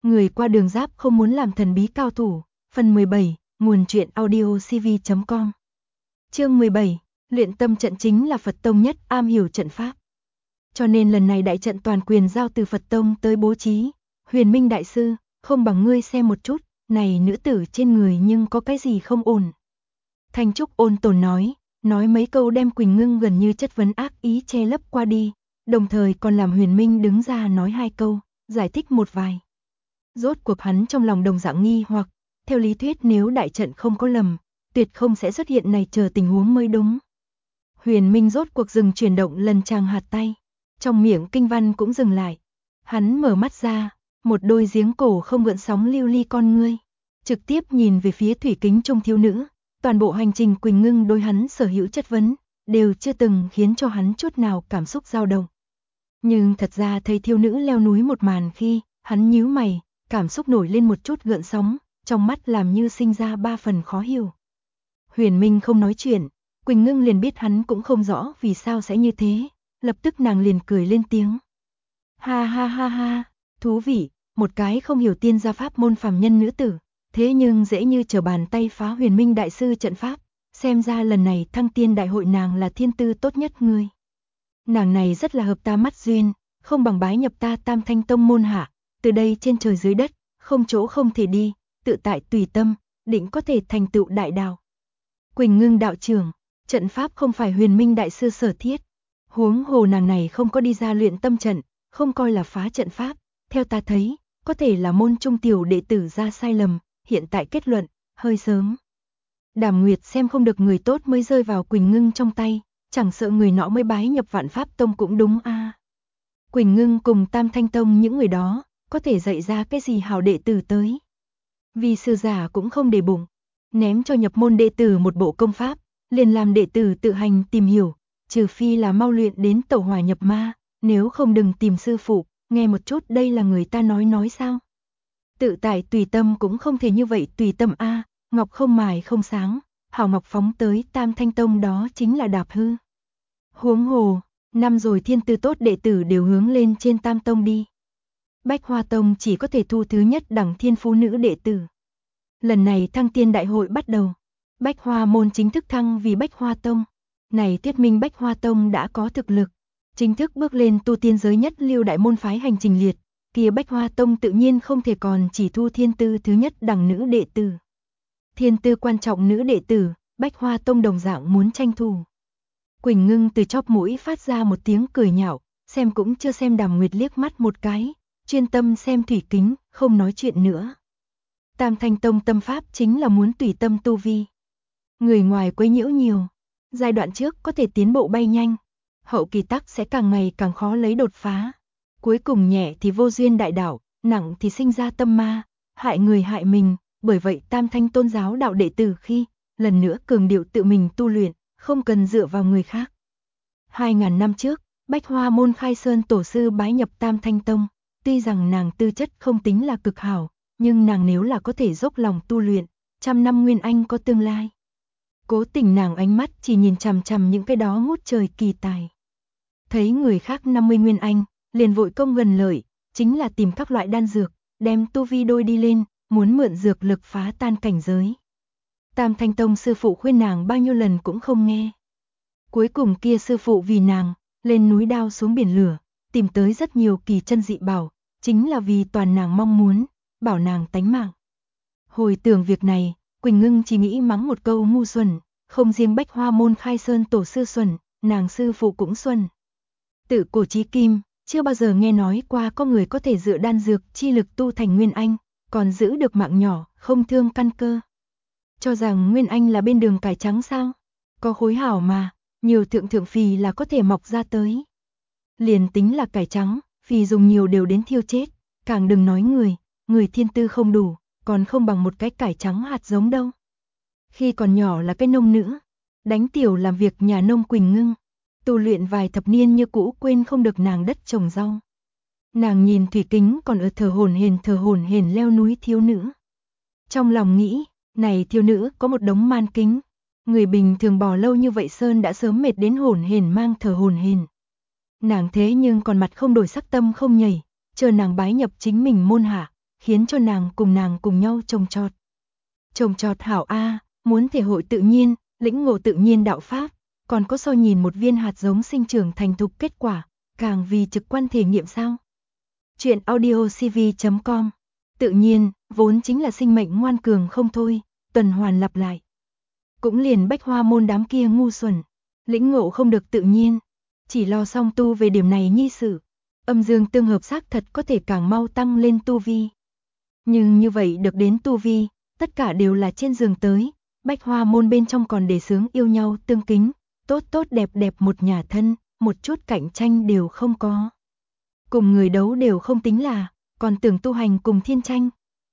Người qua đường giáp không muốn làm thần bí cao thủ. Phần 17, nguồn truyện audio cv.com. Chương 17, luyện tâm trận chính là Phật Tông nhất am hiểu trận pháp. Cho nên lần này đại trận toàn quyền giao từ Phật Tông tới bố trí. Huyền Minh đại sư, không bằng ngươi xem một chút, này nữ tử trên người nhưng có cái gì không ổn. Thanh Trúc ôn tồn nói mấy câu đem Quỳnh Ngưng gần như chất vấn ác ý che lấp qua đi, đồng thời còn làm Huyền Minh đứng ra nói hai câu, giải thích một vài. Rốt cuộc hắn trong lòng đồng dạng nghi hoặc, theo lý thuyết nếu đại trận không có lầm, tuyệt không sẽ xuất hiện này chờ tình huống mới đúng. Huyền Minh rốt cuộc dừng chuyển động lần chàng hạt tay, trong miệng kinh văn cũng dừng lại. Hắn mở mắt ra, một đôi giếng cổ không gợn sóng lưu ly con ngươi, trực tiếp nhìn về phía thủy kính trung thiếu nữ. Toàn bộ hành trình Quỳnh Ngưng đối hắn sở hữu chất vấn, đều chưa từng khiến cho hắn chút nào cảm xúc dao động. Nhưng thật ra thấy thiếu nữ leo núi một màn khi, hắn nhíu mày, cảm xúc nổi lên một chút gợn sóng, trong mắt làm như sinh ra ba phần khó hiểu. Huyền Minh không nói chuyện, Quỳnh Ngưng liền biết hắn cũng không rõ vì sao sẽ như thế, lập tức nàng liền cười lên tiếng. Ha ha ha ha, thú vị, một cái không hiểu tiên gia pháp môn phàm nhân nữ tử, thế nhưng dễ như trở bàn tay phá Huyền Minh đại sư trận pháp, xem ra lần này thăng tiên đại hội nàng là thiên tư tốt nhất ngươi. Nàng này rất là hợp ta mắt duyên, không bằng bái nhập ta Tam Thanh Tông môn hạ, từ đây trên trời dưới đất, không chỗ không thể đi, tự tại tùy tâm, định có thể thành tựu đại đạo. Quỳnh Ngưng đạo trưởng, trận pháp không phải Huyền Minh đại sư sở thiết, huống hồ nàng này không có đi ra luyện tâm trận, không coi là phá trận pháp, theo ta thấy, có thể là môn trung tiểu đệ tử ra sai lầm, hiện tại kết luận, hơi sớm. Đàm Nguyệt xem không được người tốt mới rơi vào Quỳnh Ngưng trong tay, chẳng sợ người nọ mới bái nhập Vạn Pháp Tông cũng đúng a. Quỳnh Ngưng cùng Tam Thanh Tông những người đó, có thể dạy ra cái gì hảo đệ tử tới. Vì sư giả cũng không để bụng, ném cho nhập môn đệ tử một bộ công pháp, liền làm đệ tử tự hành tìm hiểu, trừ phi là mau luyện đến tẩu hỏa nhập ma, nếu không đừng tìm sư phụ, nghe một chút đây là người ta nói sao. Tự tại tùy tâm cũng không thể như vậy tùy tâm a, ngọc không mài không sáng, hảo ngọc phóng tới Tam Thanh Tông đó chính là đạp hư. Huống hồ, năm rồi thiên tư tốt đệ tử đều hướng lên trên Tam Tông đi. Bách Hoa Tông chỉ có thể thu thứ nhất đẳng thiên phú nữ đệ tử. Lần này thăng tiên đại hội bắt đầu, Bách Hoa môn chính thức thăng vì Bách Hoa Tông. Này thuyết minh Bách Hoa Tông đã có thực lực, chính thức bước lên tu tiên giới nhất lưu đại môn phái hành trình liệt, kia Bách Hoa Tông tự nhiên không thể còn chỉ thu thiên tư thứ nhất đẳng nữ đệ tử. Thiên tư quan trọng nữ đệ tử, Bách Hoa Tông đồng dạng muốn tranh thủ. Quỳnh Ngưng từ chóp mũi phát ra một tiếng cười nhạo, xem cũng chưa xem Đàm Nguyệt liếc mắt một cái, chuyên tâm xem thủy kính, không nói chuyện nữa. Tam Thanh Tông tâm pháp chính là muốn tùy tâm tu vi. Người ngoài quấy nhiễu nhiều, giai đoạn trước có thể tiến bộ bay nhanh, hậu kỳ tắc sẽ càng ngày càng khó lấy đột phá. Cuối cùng nhẹ thì vô duyên đại đạo, nặng thì sinh ra tâm ma, hại người hại mình, bởi vậy Tam Thanh tôn giáo đạo đệ tử khi, lần nữa cường điệu tự mình tu luyện, không cần dựa vào người khác. 2000 năm trước, Bách Hoa môn Khai Sơn tổ sư bái nhập Tam Thanh Tông, tuy rằng nàng tư chất không tính là cực hảo, nhưng nàng nếu là có thể dốc lòng tu luyện, 100 năm nguyên anh có tương lai. Cố tình nàng ánh mắt chỉ nhìn chằm chằm những cái đó ngút trời kỳ tài. Thấy người khác 50 nguyên anh, liền vội công gần lợi, chính là tìm các loại đan dược, đem tu vi đôi đi lên, muốn mượn dược lực phá tan cảnh giới. Tam Thanh Tông sư phụ khuyên nàng bao nhiêu lần cũng không nghe. Cuối cùng kia sư phụ vì nàng, lên núi đao xuống biển lửa, tìm tới rất nhiều kỳ chân dị bảo, chính là vì toàn nàng mong muốn, bảo nàng tánh mạng. Hồi tưởng việc này, Quỳnh Ngưng chỉ nghĩ mắng một câu ngu xuẩn, không riêng Bách Hoa môn Khai Sơn tổ sư xuẩn, nàng sư phụ cũng xuẩn. Tự cổ chí kim, chưa bao giờ nghe nói qua có người có thể dựa đan dược chi lực tu thành nguyên anh, còn giữ được mạng nhỏ, không thương căn cơ. Cho rằng nguyên anh là bên đường cải trắng sao? Có khối hảo mà, nhiều thượng phì là có thể mọc ra tới. Liền tính là cải trắng, phì dùng nhiều đều đến thiêu chết, càng đừng nói người thiên tư không đủ, còn không bằng một cái cải trắng hạt giống đâu. Khi còn nhỏ là cái nông nữ, đánh tiểu làm việc nhà nông Quỳnh Ngưng, tu luyện vài thập niên như cũ quên không được nàng đất trồng rau. Nàng nhìn thủy kính còn ở thở hổn hển leo núi thiếu nữ. Trong lòng nghĩ, này thiếu nữ có một đống man kính, người bình thường bò lâu như vậy sơn đã sớm mệt đến hổn hển mang thở hổn hển. Nàng thế nhưng còn mặt không đổi sắc tâm không nhảy, chờ nàng bái nhập chính mình môn hạ, khiến cho nàng cùng nhau trồng trọt. Trồng trọt hảo a, muốn thể hội tự nhiên, lĩnh ngộ tự nhiên đạo pháp, còn có so nhìn một viên hạt giống sinh trưởng thành thục kết quả, càng vì trực quan thể nghiệm sao. Chuyện audiocv.com. Tự nhiên, vốn chính là sinh mệnh ngoan cường không thôi, tuần hoàn lặp lại. Cũng liền Bách Hoa môn đám kia ngu xuẩn, lĩnh ngộ không được tự nhiên, chỉ lo song tu về điểm này nhi sự. Âm dương tương hợp xác thật có thể càng mau tăng lên tu vi. Nhưng như vậy được đến tu vi, tất cả đều là trên giường tới, Bách Hoa môn bên trong còn để sướng yêu nhau tương kính, tốt tốt đẹp đẹp một nhà thân, một chút cạnh tranh đều không có. Cùng người đấu đều không tính là, còn tưởng tu hành cùng thiên tranh.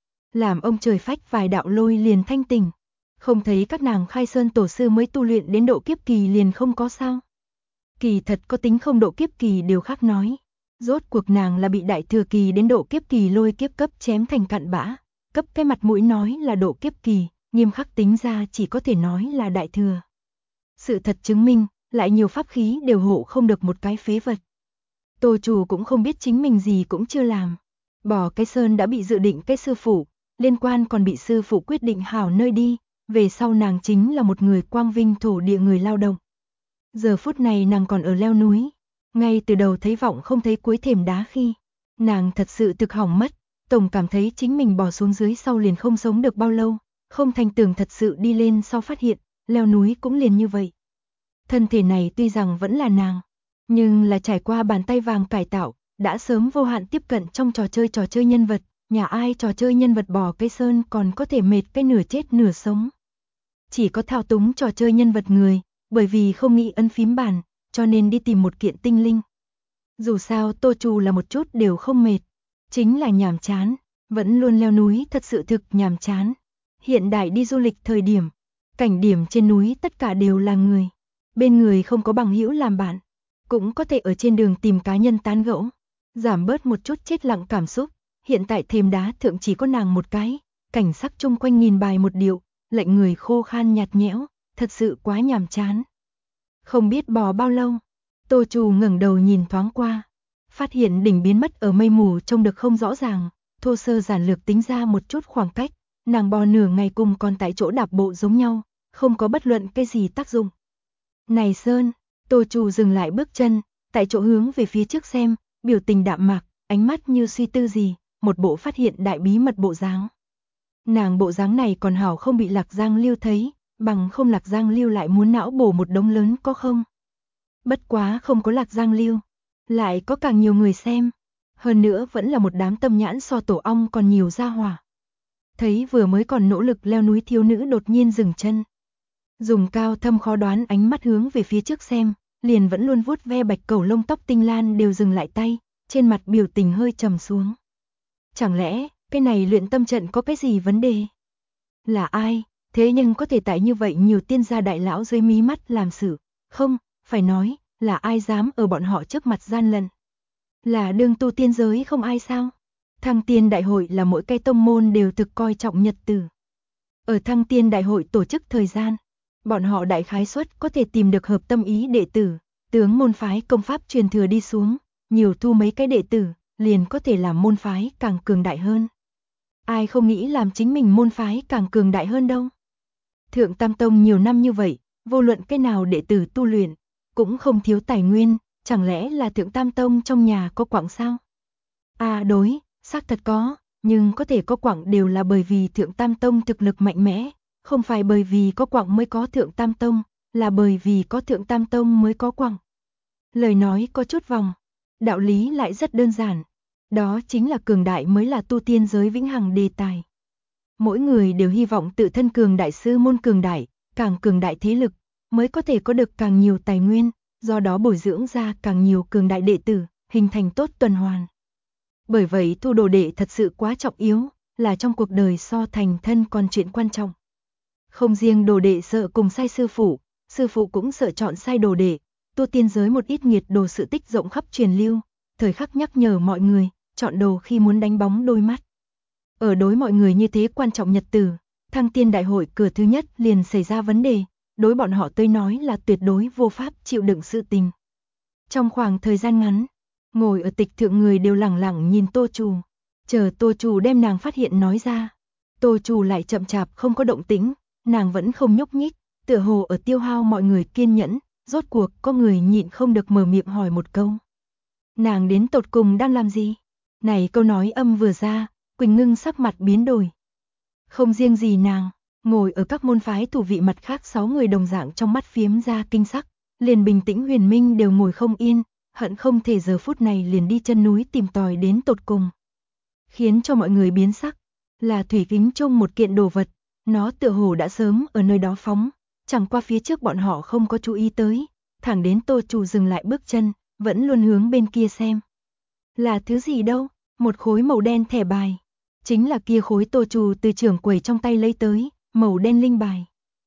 Làm ông trời phách vài đạo lôi liền thanh tỉnh, không thấy các nàng khai sơn tổ sư mới tu luyện đến độ kiếp kỳ liền không có sao. Kỳ thật có tính không độ kiếp kỳ đều khác nói. Rốt cuộc nàng là bị đại thừa kỳ đến độ kiếp kỳ lôi kiếp cấp chém thành cặn bã, cấp cái mặt mũi nói là độ kiếp kỳ, nghiêm khắc tính ra chỉ có thể nói là đại thừa. Sự thật chứng minh, lại nhiều pháp khí đều hộ không được một cái phế vật. Tô chủ cũng không biết chính mình gì cũng chưa làm. Bỏ cái sơn đã bị dự định cái sư phụ, liên quan còn bị sư phụ quyết định hảo nơi đi, về sau nàng chính là một người quang vinh thổ địa người lao động. Giờ phút này nàng còn ở leo núi, ngay từ đầu thấy vọng không thấy cuối thềm đá khi, nàng thật sự thực hỏng mất, tổng cảm thấy chính mình bỏ xuống dưới sau liền không sống được bao lâu, không thành tưởng thật sự đi lên sau phát hiện, leo núi cũng liền như vậy. Thân thể này tuy rằng vẫn là nàng, nhưng là trải qua bàn tay vàng cải tạo, đã sớm vô hạn tiếp cận trong trò chơi nhân vật, nhà ai trò chơi nhân vật bò cây sơn còn có thể mệt cái nửa chết nửa sống. Chỉ có thao túng trò chơi nhân vật người, bởi vì không nghĩ ấn phím bàn, cho nên đi tìm một kiện tinh linh. Dù sao Tô Trù là một chút đều không mệt, chính là nhàm chán, vẫn luôn leo núi thật sự thực nhàm chán. Hiện đại đi du lịch thời điểm, cảnh điểm trên núi tất cả đều là người, bên người không có bằng hữu làm bạn, cũng có thể ở trên đường tìm cá nhân tán gẫu, giảm bớt một chút chết lặng cảm xúc. Hiện tại thềm đá thượng chỉ có nàng một cái, cảnh sắc chung quanh nghìn bài một điệu, lệnh người khô khan nhạt nhẽo, thật sự quá nhàm chán. Không biết bò bao lâu, Tô Trù ngẩng đầu nhìn thoáng qua, phát hiện đỉnh biến mất ở mây mù trông được không rõ ràng, thô sơ giản lược tính ra một chút khoảng cách, nàng bò nửa ngày cùng còn tại chỗ đạp bộ giống nhau, không có bất luận cái gì tác dụng. Này Sơn, Tô Trù dừng lại bước chân, tại chỗ hướng về phía trước xem, biểu tình đạm mạc, ánh mắt như suy tư gì, một bộ phát hiện đại bí mật bộ dáng. Nàng bộ dáng này còn hảo không bị Lạc Giang Lưu thấy, bằng không Lạc Giang Lưu lại muốn não bổ một đống lớn có không. Bất quá không có Lạc Giang Lưu, lại có càng nhiều người xem, hơn nữa vẫn là một đám tâm nhãn so tổ ong còn nhiều ra hỏa. Thấy vừa mới còn nỗ lực leo núi thiếu nữ đột nhiên dừng chân, dùng cao thâm khó đoán ánh mắt hướng về phía trước xem, liền vẫn luôn vuốt ve bạch cẩu lông tóc tinh lan đều dừng lại tay, trên mặt biểu tình hơi trầm xuống. Chẳng lẽ, cái này luyện tâm trận có cái gì vấn đề? Là ai, thế nhưng có thể tại như vậy nhiều tiên gia đại lão dưới mí mắt làm sự, không, phải nói, là ai dám ở bọn họ trước mặt gian lận? Là đương tu tiên giới không ai sao? Thăng tiên đại hội là mỗi cái tông môn đều thực coi trọng nhật tử. Ở thăng tiên đại hội tổ chức thời gian, bọn họ đại khái suất có thể tìm được hợp tâm ý đệ tử, tướng môn phái công pháp truyền thừa đi xuống, nhiều thu mấy cái đệ tử, liền có thể làm môn phái càng cường đại hơn. Ai không nghĩ làm chính mình môn phái càng cường đại hơn đâu. Thượng Tam Tông nhiều năm như vậy, vô luận cái nào đệ tử tu luyện, cũng không thiếu tài nguyên, chẳng lẽ là Thượng Tam Tông trong nhà có quặng sao? À đối, xác thật có, nhưng có thể có quặng đều là bởi vì Thượng Tam Tông thực lực mạnh mẽ, không phải bởi vì có quặng mới có Thượng Tam Tông, là bởi vì có Thượng Tam Tông mới có quặng. Lời nói có chút vòng, đạo lý lại rất đơn giản, đó chính là cường đại mới là tu tiên giới vĩnh hằng đề tài. Mỗi người đều hy vọng tự thân cường đại sư môn cường đại, càng cường đại thế lực, mới có thể có được càng nhiều tài nguyên, do đó bồi dưỡng ra càng nhiều cường đại đệ tử, hình thành tốt tuần hoàn. Bởi vậy thu đồ đệ thật sự quá trọng yếu, là trong cuộc đời so thành thân còn chuyện quan trọng. Không riêng đồ đệ sợ cùng sai sư phụ cũng sợ chọn sai đồ đệ, tu tiên giới một ít nghiệt đồ sự tích rộng khắp truyền lưu, thời khắc nhắc nhở mọi người, chọn đồ khi muốn đánh bóng đôi mắt. Ở đối mọi người như thế quan trọng nhật tử, thăng tiên đại hội cửa thứ nhất liền xảy ra vấn đề, đối bọn họ tới nói là tuyệt đối vô pháp chịu đựng sự tình. Trong khoảng thời gian ngắn, ngồi ở tịch thượng người đều lẳng lặng nhìn Tô Trù. Chờ Tô Trù đem nàng phát hiện nói ra. Tô Trù lại chậm chạp không có động tĩnh, nàng vẫn không nhúc nhích, tựa hồ ở tiêu hao mọi người kiên nhẫn, rốt cuộc có người nhịn không được mở miệng hỏi một câu. Nàng đến tột cùng đang làm gì? Này câu nói âm vừa ra, Quỳnh Ngưng sắc mặt biến đổi. Không riêng gì nàng, ngồi ở các môn phái thủ vị mặt khác 6 người đồng dạng trong mắt phiếm ra kinh sắc, liền bình tĩnh Huyền Minh đều ngồi không yên, hận không thể giờ phút này liền đi chân núi tìm tòi đến tột cùng. Khiến cho mọi người biến sắc, là thủy kính trông một kiện đồ vật, nó tựa hồ đã sớm ở nơi đó phóng, chẳng qua phía trước bọn họ không có chú ý tới, thẳng đến Tô Trù dừng lại bước chân, vẫn luôn hướng bên kia xem. Là thứ gì đâu? Một khối màu đen thẻ bài. Chính là kia khối Tô Trù từ trưởng quầy trong tay lấy tới, màu đen linh bài.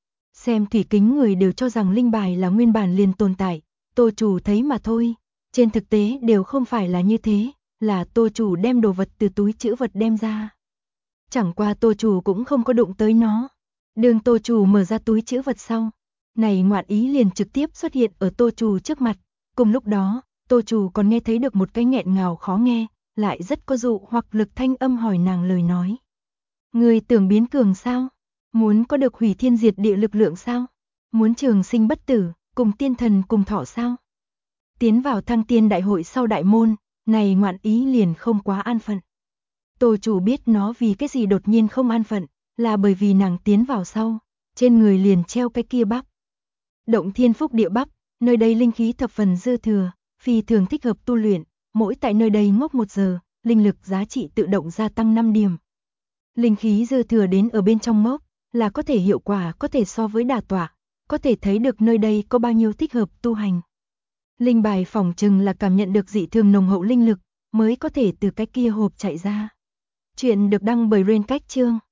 Xem thủy kính người đều cho rằng linh bài là nguyên bản liền tồn tại, Tô Trù thấy mà thôi. Trên thực tế đều không phải là như thế, là Tô Trù đem đồ vật từ túi trữ vật đem ra. Chẳng qua Tô Trù cũng không có đụng tới nó. Đường Tô Trù mở ra túi trữ vật sau, này ngoạn ý liền trực tiếp xuất hiện ở Tô Trù trước mặt. Cùng lúc đó, Tô Trù còn nghe thấy được một cái nghẹn ngào khó nghe, lại rất có dụ hoặc lực thanh âm hỏi nàng lời nói. Người tưởng biến cường sao? Muốn có được hủy thiên diệt địa lực lượng sao? Muốn trường sinh bất tử, cùng tiên thần cùng thọ sao? Tiến vào Thăng Tiên đại hội sau đại môn, này ngoạn ý liền không quá an phận. Tô Trù biết nó vì cái gì đột nhiên không an phận, là bởi vì nàng tiến vào sau, trên người liền treo cái kia bắp. Động Thiên Phúc Địa bắp, nơi đây linh khí thập phần dư thừa, phi thường thích hợp tu luyện, mỗi tại nơi đây ngốc 1 giờ, linh lực giá trị tự động gia tăng 5 điểm. Linh khí dư thừa đến ở bên trong ngốc, là có thể hiệu quả có thể so với đả tọa, có thể thấy được nơi đây có bao nhiêu thích hợp tu hành. Linh bài phỏng chừng là cảm nhận được dị thường nồng hậu linh lực, mới có thể từ cái kia hộp chạy ra. Chuyện được đăng bởi Rain Cách Chương.